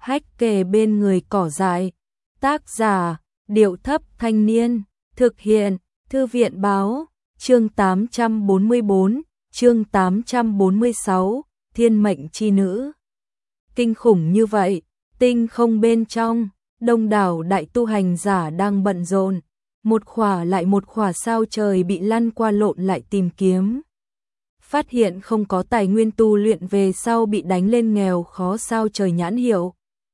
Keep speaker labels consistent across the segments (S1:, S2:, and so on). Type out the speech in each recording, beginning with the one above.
S1: hách kề bên người cỏ dại. Tác giả, Điệu Thấp Thanh Niên. Thực hiện, Thư viện Báo. Chương 844, chương 846, Thiên mệnh chi nữ. Kinh khủng như vậy, tinh không bên trong, đông đảo đại tu hành giả đang bận rộn, một khỏa lại một khỏa sao trời bị lăn qua lộn lại tìm kiếm. Phát hiện không có tài nguyên tu luyện về sau bị đánh lên nghèo khó sao trời nhãn hiệu.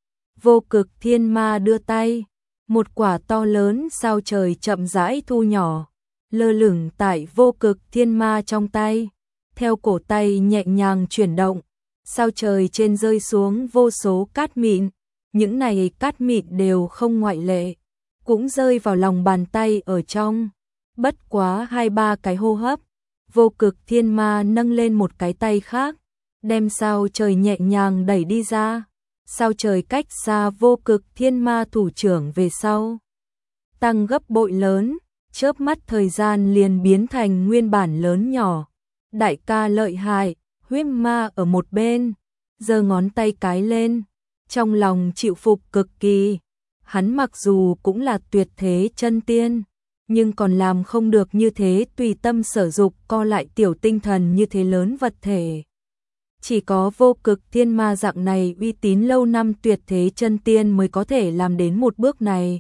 S1: Vô Cực Thiên Ma đưa tay, một quả to lớn sao trời chậm rãi thu nhỏ, lơ lửng tại Vô Cực Thiên Ma trong tay. Theo cổ tay nhẹ nhàng chuyển động, sao trời trên rơi xuống vô số cát mịn, những này cát mịn đều không ngoại lệ, cũng rơi vào lòng bàn tay ở trong. Bất quá 2-3 cái hô hấp, Vô Cực Thiên Ma nâng lên một cái tay khác, đem sao trời nhẹ nhàng đẩy đi ra. Sao trời cách xa Vô Cực Thiên Ma thủ trưởng về sau, tăng gấp bội lớn, chớp mắt thời gian liền biến thành nguyên bản lớn nhỏ. Đại ca lợi hại, Huyết Ma ở một bên, giơ ngón tay cái lên, trong lòng chịu phục cực kỳ. Hắn mặc dù cũng là tuyệt thế chân tiên, nhưng còn làm không được như thế tùy tâm sở dục co lại tiểu tinh thần như thế lớn vật thể. Chỉ có Vô Cực Thiên Ma dạng này uy tín lâu năm tuyệt thế chân tiên mới có thể làm đến một bước này.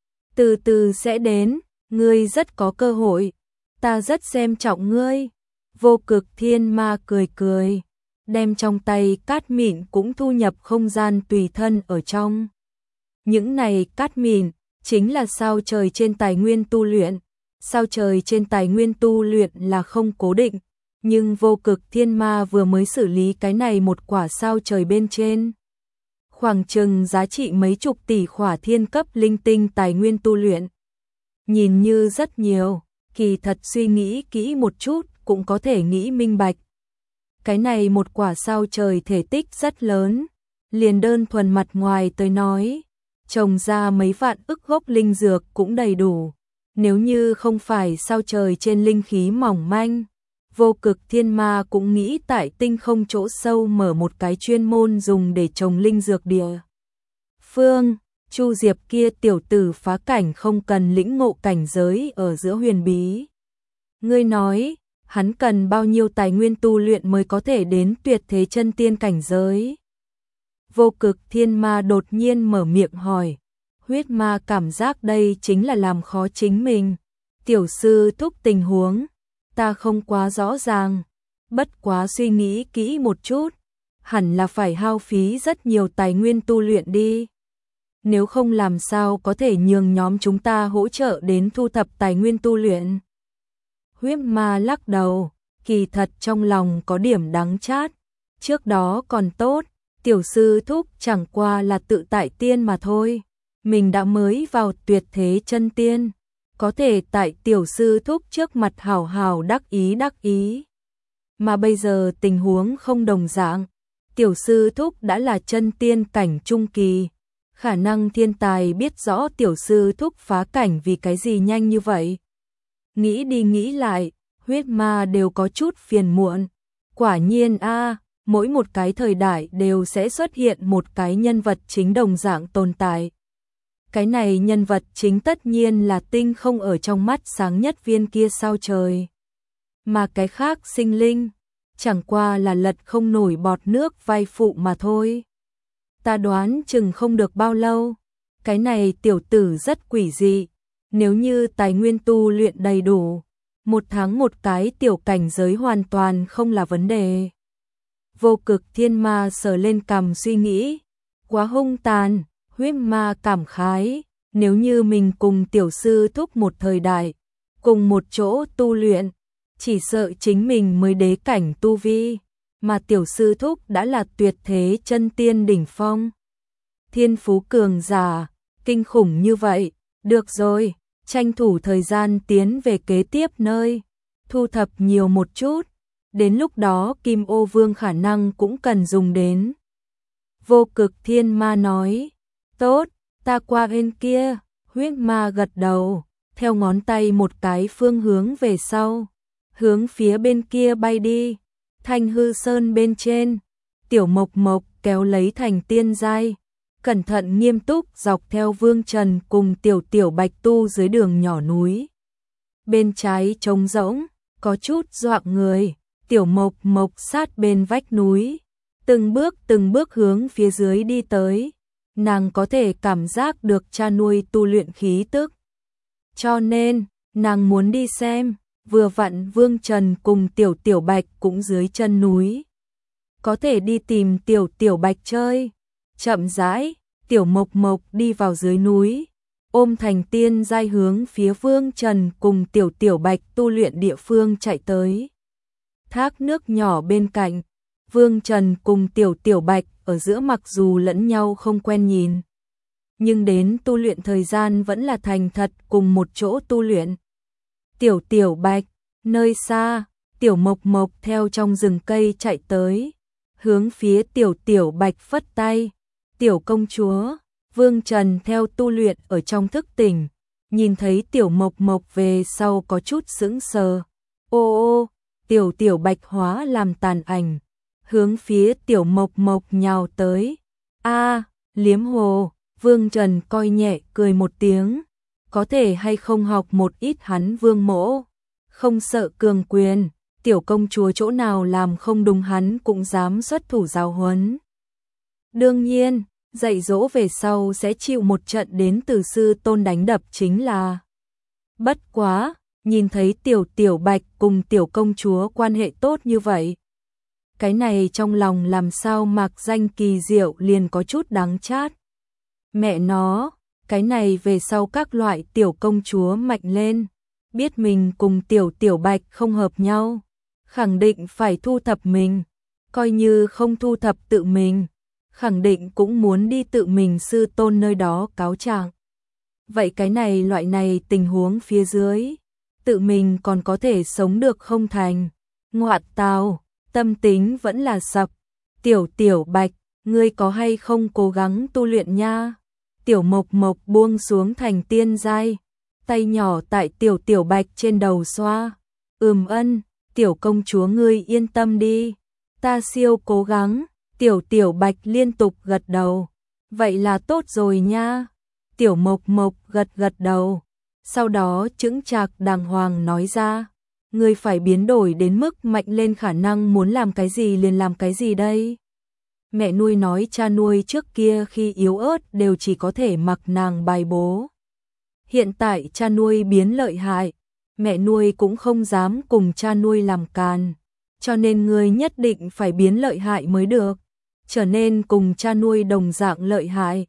S1: Từ từ sẽ đến, ngươi rất có cơ hội, ta rất xem trọng ngươi. Vô Cực Thiên Ma cười cười, đem trong tay cát mịn cũng thu nhập không gian tùy thân ở trong. Những này cát mịn chính là sao trời trên tài nguyên tu luyện. Sao trời trên tài nguyên tu luyện là không cố định, nhưng Vô Cực Thiên Ma vừa mới xử lý cái này một quả sao trời bên trên, khoảng chừng giá trị mấy chục tỷ khỏa thiên cấp linh tinh tài nguyên tu luyện. Nhìn như rất nhiều, kỳ thật suy nghĩ kỹ một chút cũng có thể nghĩ minh bạch. Cái này một quả sao trời thể tích rất lớn, liền đơn thuần mặt ngoài tới nói, trồng ra mấy vạn ức gốc linh dược cũng đầy đủ. Nếu như không phải sao trời trên linh khí mỏng manh, Vô Cực Thiên Ma cũng nghĩ tại tinh không chỗ sâu mở một cái chuyên môn dùng để trồng linh dược địa phương. Chu Diệp kia tiểu tử phá cảnh không cần lĩnh ngộ cảnh giới ở giữa huyền bí. Ngươi nói, hắn cần bao nhiêu tài nguyên tu luyện mới có thể đến tuyệt thế chân tiên cảnh giới? Vô Cực Thiên Ma đột nhiên mở miệng hỏi. Huyết Ma cảm giác đây chính là làm khó chính mình. Tiểu sư thúc tình huống, ta không quá rõ ràng, bất quá suy nghĩ kỹ một chút, hẳn là phải hao phí rất nhiều tài nguyên tu luyện đi. Nếu không làm sao có thể nhường nhóm chúng ta hỗ trợ đến thu thập tài nguyên tu luyện. Huyết Ma lắc đầu, kỳ thật trong lòng có điểm đắng chát. Trước đó còn tốt, tiểu sư thúc chẳng qua là tự tại tiên mà thôi. Mình đã mới vào tuyệt thế chân tiên, có thể tại tiểu sư thúc trước mặt hào hào đắc ý. Mà bây giờ tình huống không đồng dạng, tiểu sư thúc đã là chân tiên cảnh trung kỳ. Khả năng thiên tài biết rõ tiểu sư thúc phá cảnh vì cái gì nhanh như vậy. Nghĩ đi nghĩ lại, Huyết Ma đều có chút phiền muộn. Quả nhiên mỗi một cái thời đại đều sẽ xuất hiện một cái nhân vật chính đồng dạng tồn tại. Cái này nhân vật chính tất nhiên là tinh không ở trong mắt sáng nhất viên kia sao trời. Mà cái khác sinh linh, chẳng qua là lật không nổi bọt nước vai phụ mà thôi. Ta đoán chừng không được bao lâu, cái này tiểu tử rất quỷ dị. Nếu như tài nguyên tu luyện đầy đủ, 1 tháng một cái tiểu cảnh giới hoàn toàn không là vấn đề. Vô Cực Thiên Ma sờ lên cằm suy nghĩ, quá hung tàn. Huyết Ma cảm khái, nếu như mình cùng tiểu sư thúc một thời đại, cùng một chỗ tu luyện, chỉ sợ chính mình mới đế cảnh tu vi, mà tiểu sư thúc đã là tuyệt thế chân tiên đỉnh phong. Thiên phú cường giả, kinh khủng như vậy, được rồi, tranh thủ thời gian tiến về kế tiếp nơi, thu thập nhiều một chút, đến lúc đó Kim Ô Vương khả năng cũng cần dùng đến. Vô Cực Thiên Ma nói. Tốt, ta qua bên kia. Huyết Ma gật đầu, theo ngón tay một cái phương hướng về sau, hướng phía bên kia bay đi. Thanh Hư Sơn bên trên, Tiểu Mộc Mộc kéo lấy Thành Tiên giai, cẩn thận nghiêm túc dọc theo Vương Trần cùng Tiểu Tiểu Bạch tu dưới đường nhỏ núi. Bên trái trống rỗng, có chút dọa người, Tiểu Mộc Mộc sát bên vách núi, từng bước hướng phía dưới đi tới. Nàng có thể cảm giác được cha nuôi tu luyện khí tức. Cho nên, nàng muốn đi xem, vừa vặn Vương Trần cùng Tiểu Tiểu Bạch cũng dưới chân núi. Có thể đi tìm Tiểu Tiểu Bạch chơi. Chậm rãi, Tiểu Mộc Mộc đi vào dưới núi, ôm thành tiên giai hướng phía Vương Trần cùng Tiểu Tiểu Bạch tu luyện địa phương chạy tới. Thác nước nhỏ bên cạnh, Vương Trần cùng Tiểu Tiểu Bạch ở giữa mặc dù lẫn nhau không quen nhìn, nhưng đến tu luyện thời gian vẫn là thành thật cùng một chỗ tu luyện. Tiểu Tiểu Bạch, nơi xa, Tiểu Mộc Mộc theo trong rừng cây chạy tới, hướng phía Tiểu Tiểu Bạch phất tay. Tiểu công chúa, Vương Trần theo tu luyện ở trong thức tỉnh, nhìn thấy Tiểu Mộc Mộc về sau có chút sững sờ. Ô, Tiểu Tiểu Bạch hóa làm tàn ảnh, hướng phía Tiểu Mộc Mộc nhào tới. Liếm hồ, Vương Trần coi nhẹ cười một tiếng, có thể hay không học một ít hắn Vương mỗ, không sợ cường quyền, Tiểu công chúa chỗ nào làm không đúng hắn cũng dám xuất thủ giáo huấn. Đương nhiên, dạy dỗ về sau sẽ chịu một trận đến từ sư tôn đánh đập chính là. Bất quá, nhìn thấy Tiểu Tiểu Bạch cùng Tiểu công chúa quan hệ tốt như vậy. Cái này trong lòng làm sao mạc danh kỳ diệu liền có chút đắng chát. Mẹ nó, cái này về sau các loại Tiểu công chúa mạnh lên, biết mình cùng Tiểu Tiểu Bạch không hợp nhau, khẳng định phải thu thập mình, coi như không thu thập tự mình, khẳng định cũng muốn đi tự mình sư tôn nơi đó cáo trạng. Vậy cái này loại này tình huống phía dưới, tự mình còn có thể sống được không thành. Ngoạn tào, tâm tính vẫn là sập. Tiểu Tiểu Bạch, ngươi có hay không cố gắng tu luyện nha? Tiểu Mộc Mộc buông xuống thành tiên giai, tay nhỏ tại Tiểu Tiểu Bạch trên đầu xoa. Ân, Tiểu công chúa ngươi yên tâm đi, ta siêu cố gắng. Tiểu Tiểu Bạch liên tục gật đầu. Vậy là tốt rồi nha. Tiểu Mộc Mộc gật đầu. Sau đó chững chạc đàng hoàng nói ra. Ngươi phải biến đổi đến mức mạnh lên khả năng muốn làm cái gì liền làm cái gì đây. Mẹ nuôi nói cha nuôi trước kia khi yếu ớt đều chỉ có thể mặc nàng bài bố. Hiện tại cha nuôi biến lợi hại. Mẹ nuôi cũng không dám cùng cha nuôi làm càn. Cho nên ngươi nhất định phải biến lợi hại mới được. Trở nên cùng cha nuôi đồng dạng lợi hại.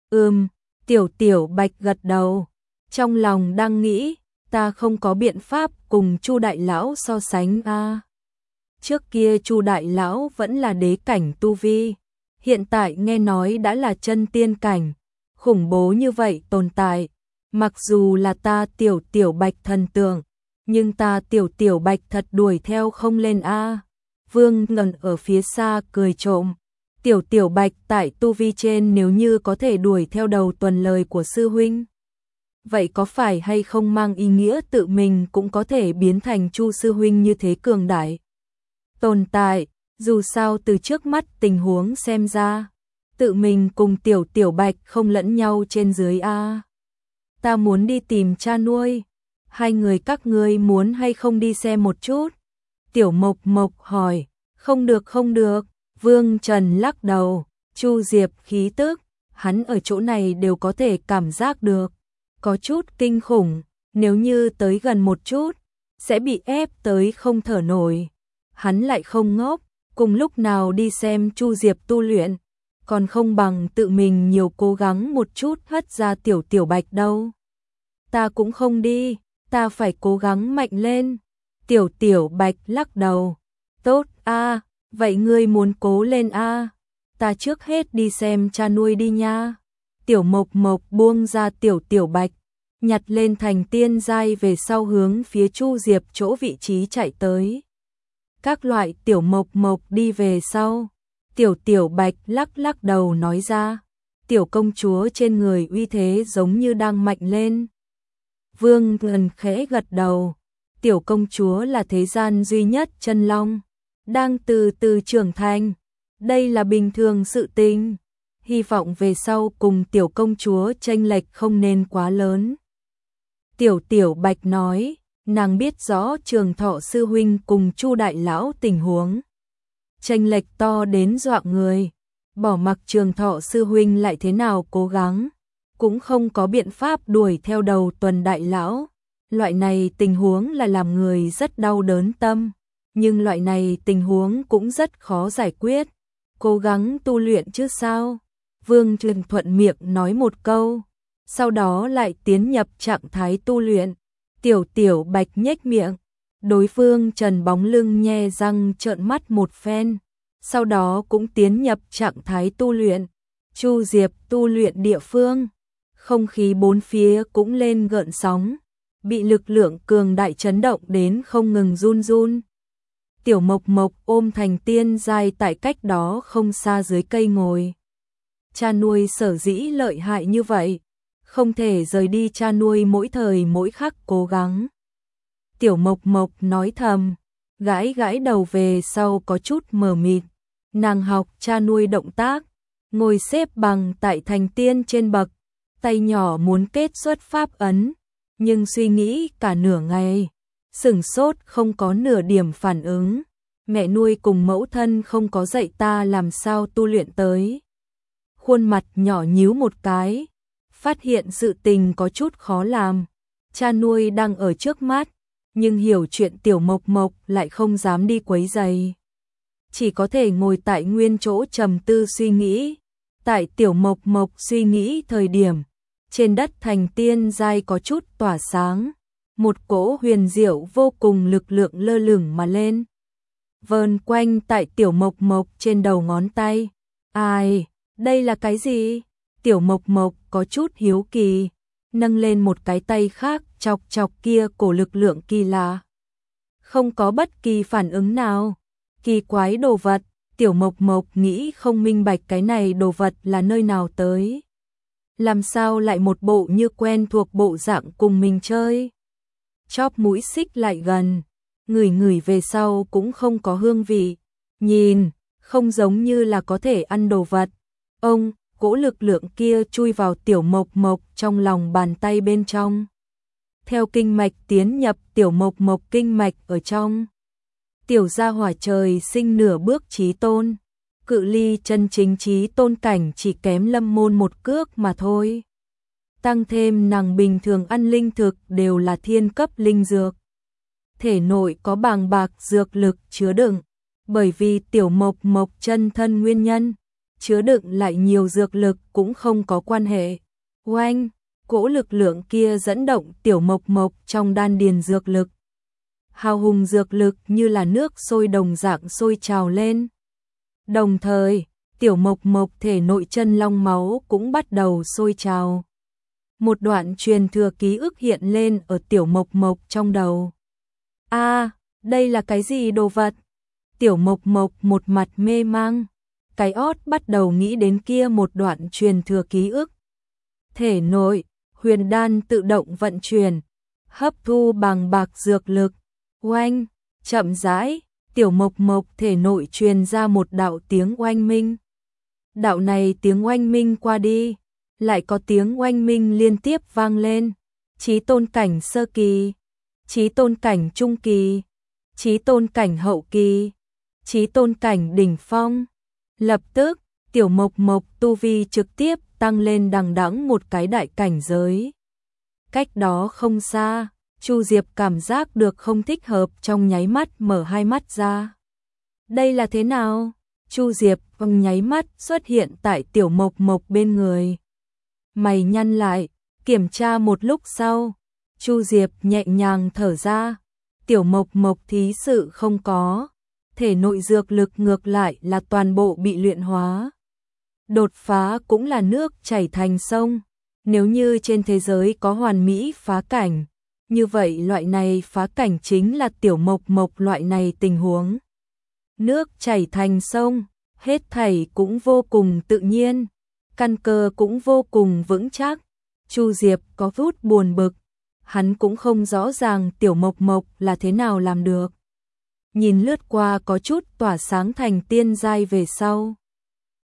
S1: Tiểu Tiểu Bạch gật đầu, trong lòng đang nghĩ, ta không có biện pháp cùng Chu đại lão so sánh a. Trước kia Chu đại lão vẫn là đế cảnh tu vi, hiện tại nghe nói đã là chân tiên cảnh, khủng bố như vậy tồn tại, mặc dù là ta Tiểu Tiểu Bạch thần tượng, nhưng ta Tiểu Tiểu Bạch thật đuổi theo không lên a. Vương Ngân ở phía xa cười trộm. Tiểu Tiểu Bạch tại tu vi trên nếu như có thể đuổi theo đầu tuần lời của sư huynh. Vậy có phải hay không mang ý nghĩa tự mình cũng có thể biến thành Chu sư huynh như thế cường đại? Tồn tại, dù sao từ trước mắt tình huống xem ra, tự mình cùng Tiểu Tiểu Bạch không lẫn nhau trên dưới a. Ta muốn đi tìm cha nuôi, hai người các ngươi muốn hay không đi xem một chút? Tiểu Mộc Mộc hỏi, không được. Vương Trần lắc đầu, Chu Diệp khí tức, hắn ở chỗ này đều có thể cảm giác được, có chút kinh khủng, nếu như tới gần một chút, sẽ bị ép tới không thở nổi. Hắn lại không ngốc, cùng lúc nào đi xem Chu Diệp tu luyện, còn không bằng tự mình nhiều cố gắng một chút hất ra Tiểu Tiểu Bạch đâu. Ta cũng không đi, ta phải cố gắng mạnh lên. Tiểu Tiểu Bạch lắc đầu, tốt a. Vậy ngươi muốn cố lên a? Ta trước hết đi xem cha nuôi đi nha. Tiểu Mộc Mộc buông ra Tiểu Tiểu Bạch, nhặt lên thành tiên giai về sau hướng phía Chu Diệp chỗ vị trí chạy tới. Các loại Tiểu Mộc Mộc đi về sau, Tiểu Tiểu Bạch lắc đầu nói ra, Tiểu công chúa trên người uy thế giống như đang mạnh lên. Vương Ngân khẽ gật đầu, Tiểu công chúa là thế gian duy nhất chân long, đang từ từ trưởng thành, đây là bình thường sự tình. hy vọng về sau cùng tiểu công chúa chênh lệch không nên quá lớn. Tiểu Bạch nói, nàng biết rõ Trường Thọ sư huynh cùng Chu đại lão tình huống. Chênh lệch to đến dọa người, bỏ mặc Trường Thọ sư huynh lại thế nào cố gắng, cũng không có biện pháp đuổi theo đầu Tuần đại lão. Loại này tình huống là làm người rất đau đớn tâm, nhưng loại này tình huống cũng rất khó giải quyết. Cố gắng tu luyện chứ sao? Vương Trường thuận miệng nói một câu, sau đó lại tiến nhập trạng thái tu luyện. Tiểu Bạch nhếch miệng, đối phương Trần bóng lưng nhe răng trợn mắt một phen, sau đó cũng tiến nhập trạng thái tu luyện. Chu Diệp tu luyện địa phương, không khí bốn phía cũng lên gợn sóng, bị lực lượng cường đại chấn động đến không ngừng run run. Tiểu Mộc Mộc ôm thành tiên giai tại cách đó không xa dưới cây ngồi. Cha nuôi sở dĩ lợi hại như vậy, không thể rời đi cha nuôi mỗi thời mỗi khắc cố gắng. Tiểu Mộc Mộc nói thầm, gãi gãi đầu về sau có chút mờ mịt. Nàng học cha nuôi động tác, ngồi xếp bằng tại thành tiên trên bậc, tay nhỏ muốn kết xuất pháp ấn, nhưng suy nghĩ cả nửa ngày, sửng sốt không có nửa điểm phản ứng. Mẹ nuôi cùng mẫu thân không có dạy ta làm sao tu luyện tới. Khuôn mặt nhỏ nhíu một cái, phát hiện sự tình có chút khó làm. Cha nuôi đang ở trước mắt, nhưng hiểu chuyện Tiểu Mộc Mộc lại không dám đi quấy rầy, chỉ có thể ngồi tại nguyên chỗ trầm tư suy nghĩ. Tại Tiểu Mộc Mộc suy nghĩ thời điểm, trên đất thành tiên giai có chút tỏa sáng, một cỗ huyền diệu vô cùng lực lượng lơ lửng mà lên, vờn quanh tại Tiểu Mộc Mộc trên đầu ngón tay. Ai, đây là cái gì? Tiểu Mộc Mộc có chút hiếu kỳ, nâng lên một cái tay khác chọc chọc kia cổ lực lượng kỳ lạ. Không có bất kỳ phản ứng nào. Kỳ quái đồ vật, Tiểu Mộc Mộc nghĩ không minh bạch cái này đồ vật là nơi nào tới. Làm sao lại một bộ như quen thuộc bộ dạng cùng mình chơi. Chóp mũi xích lại gần, ngửi về sau cũng không có hương vị. Nhìn, không giống như là có thể ăn đồ vật. Ông, cỗ lực lượng kia chui vào Tiểu Mộc Mộc trong lòng bàn tay bên trong. Theo kinh mạch tiến nhập Tiểu Mộc Mộc kinh mạch ở trong. Tiểu gia hỏa trời sinh nửa bước chí tôn, cự ly chân chính chí tôn cảnh chỉ kém Lâm Môn một cước mà thôi. Tăng thêm nàng bình thường ăn linh thực đều là thiên cấp linh dược. Thể nội có bàng bạc dược lực chứa đựng, bởi vì Tiểu Mộc Mộc chân thân nguyên nhân, chứa đựng lại nhiều dược lực cũng không có quan hệ. Oanh, cỗ lực lượng kia dẫn động Tiểu Mộc Mộc trong đan điền dược lực. Hào hùng dược lực như là nước sôi đồng dạng sôi trào lên. Đồng thời, Tiểu Mộc Mộc thể nội chân long máu cũng bắt đầu sôi trào. Một đoạn truyền thừa ký ức hiện lên ở Tiểu Mộc Mộc trong đầu. Đây là cái gì đồ vật? Tiểu Mộc Mộc một mặt mê mang, cái ót bắt đầu nghĩ đến kia một đoạn truyền thừa ký ức. Thể nội, huyền đan tự động vận chuyển, hấp thu bàng bạc dược lực. Oanh, chậm rãi, Tiểu Mộc Mộc thể nội truyền ra một đạo tiếng oanh minh. Đạo này tiếng oanh minh qua đi, lại có tiếng oanh minh liên tiếp vang lên. Chí tôn cảnh sơ kỳ, chí tôn cảnh trung kỳ, chí tôn cảnh hậu kỳ, chí tôn cảnh đỉnh phong. Lập tức, Tiểu Mộc Mộc tu vi trực tiếp tăng lên đằng đẵng một cái đại cảnh giới. Cách đó không xa, Chu Diệp cảm giác được không thích hợp, trong nháy mắt mở hai mắt ra. Đây là thế nào? Chu Diệp trong nháy mắt xuất hiện tại Tiểu Mộc Mộc bên người. Mày nhăn lại, kiểm tra một lúc sau, Chu Diệp nhẹ nhàng thở ra. Tiểu Mộc Mộc thí sự không có, thể nội dược lực ngược lại là toàn bộ bị luyện hóa. Đột phá cũng là nước chảy thành sông. Nếu như trên thế giới có hoàn mỹ phá cảnh, như vậy loại này phá cảnh chính là Tiểu Mộc Mộc loại này tình huống. Nước chảy thành sông, hết thảy cũng vô cùng tự nhiên, căn cơ cũng vô cùng vững chắc. Chu Diệp có chút buồn bực, hắn cũng không rõ ràng Tiểu Mộc Mộc là thế nào làm được. Nhìn lướt qua có chút tỏa sáng thành tiên giai về sau,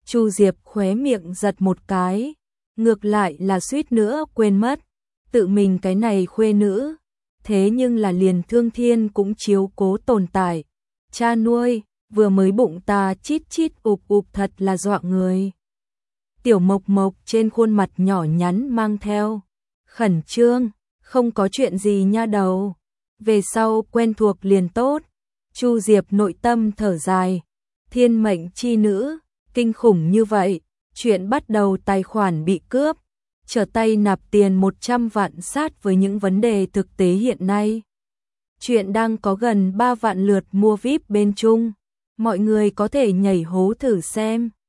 S1: Chu Diệp khóe miệng giật một cái, ngược lại là suýt nữa quên mất, tự mình cái này khuê nữ, thế nhưng là liền Thương Thiên cũng chiếu cố tồn tại. Cha nuôi, vừa mới bụng ta chít chít ụp ụp thật là dọa người. Tiểu Mộc Mộc trên khuôn mặt nhỏ nhắn mang theo khẩn trương, không có chuyện gì nha đầu, về sau quen thuộc liền tốt. Chu Diệp nội tâm thở dài, thiên mệnh chi nữ, kinh khủng như vậy, chuyện bắt đầu tài khoản bị cướp, trở tay nạp tiền 100 vạn sát với những vấn đề thực tế hiện nay. Chuyện đang có gần 3 vạn lượt mua VIP bên Trung, mọi người có thể nhảy hố thử xem.